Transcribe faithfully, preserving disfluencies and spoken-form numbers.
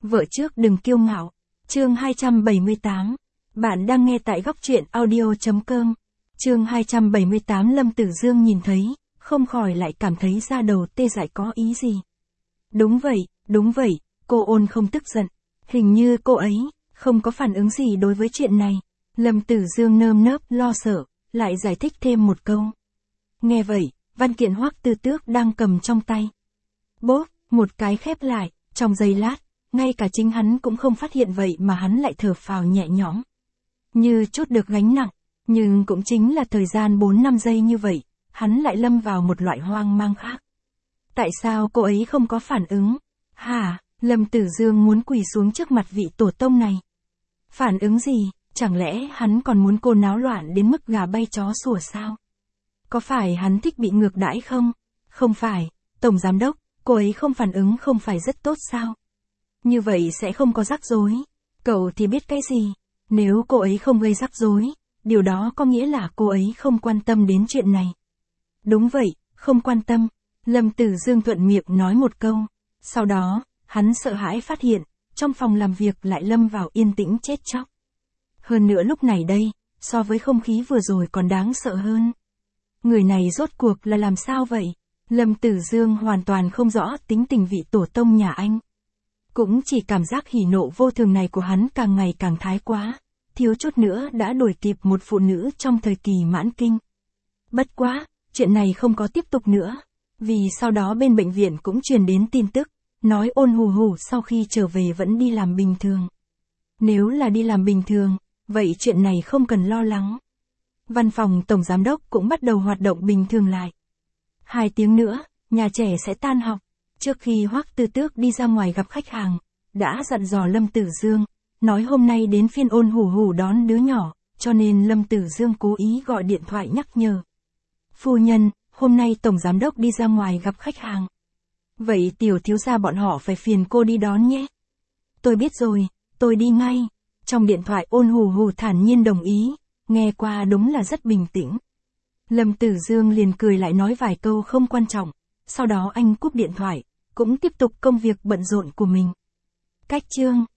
Vợ trước đừng kiêu ngạo. Chương hai trăm bảy mươi tám. Bạn đang nghe tại góc truyện audio.com. Chương hai trăm bảy mươi tám. Lâm Tử Dương nhìn thấy, không khỏi lại cảm thấy da đầu tê dại. Có ý gì? Đúng vậy, đúng vậy, cô Ôn không tức giận. Hình như cô ấy không có phản ứng gì đối với chuyện này. Lâm Tử Dương nơm nớp lo sợ, lại giải thích thêm một câu. Nghe vậy, văn kiện Hoắc Tư Tước đang cầm trong tay. Bốp, một cái khép lại, trong giây lát, ngay cả chính hắn cũng không phát hiện vậy mà hắn lại thở phào nhẹ nhõm. Như chút được gánh nặng, nhưng cũng chính là thời gian bốn năm giây như vậy, hắn lại lâm vào một loại hoang mang khác. Tại sao cô ấy không có phản ứng? Hả, Lâm Tử Dương muốn quỳ xuống trước mặt vị tổ tông này. Phản ứng gì, chẳng lẽ hắn còn muốn cô náo loạn đến mức gà bay chó sủa sao? Có phải hắn thích bị ngược đãi không? Không phải, Tổng Giám Đốc, cô ấy không phản ứng không phải rất tốt sao? Như vậy sẽ không có rắc rối. Cậu thì biết cái gì? Nếu cô ấy không gây rắc rối, điều đó có nghĩa là cô ấy không quan tâm đến chuyện này. Đúng vậy, không quan tâm. Lâm Tử Dương thuận miệng nói một câu. Sau đó, hắn sợ hãi phát hiện, trong phòng làm việc lại lâm vào yên tĩnh chết chóc. Hơn nữa lúc này đây, so với không khí vừa rồi còn đáng sợ hơn. Người này rốt cuộc là làm sao vậy? Lâm Tử Dương hoàn toàn không rõ tính tình vị tổ tông nhà anh. Cũng chỉ cảm giác hỉ nộ vô thường này của hắn càng ngày càng thái quá, thiếu chút nữa đã đuổi kịp một phụ nữ trong thời kỳ mãn kinh. Bất quá, chuyện này không có tiếp tục nữa, vì sau đó bên bệnh viện cũng truyền đến tin tức, nói Ôn Hù Hù sau khi trở về vẫn đi làm bình thường. Nếu là đi làm bình thường, vậy chuyện này không cần lo lắng. Văn phòng Tổng Giám Đốc cũng bắt đầu hoạt động bình thường lại. Hai tiếng nữa, nhà trẻ sẽ tan học. Trước khi Hoắc Tư Tước đi ra ngoài gặp khách hàng, đã dặn dò Lâm Tử Dương, nói hôm nay đến phiên Ôn Hù Hù đón đứa nhỏ, cho nên Lâm Tử Dương cố ý gọi điện thoại nhắc nhở. Phu nhân, hôm nay Tổng Giám Đốc đi ra ngoài gặp khách hàng. Vậy tiểu thiếu gia bọn họ phải phiền cô đi đón nhé. Tôi biết rồi, tôi đi ngay. Trong điện thoại Ôn Hù Hù thản nhiên đồng ý, nghe qua đúng là rất bình tĩnh. Lâm Tử Dương liền cười lại nói vài câu không quan trọng, sau đó anh cúp điện thoại, cũng tiếp tục công việc bận rộn của mình. Cách chương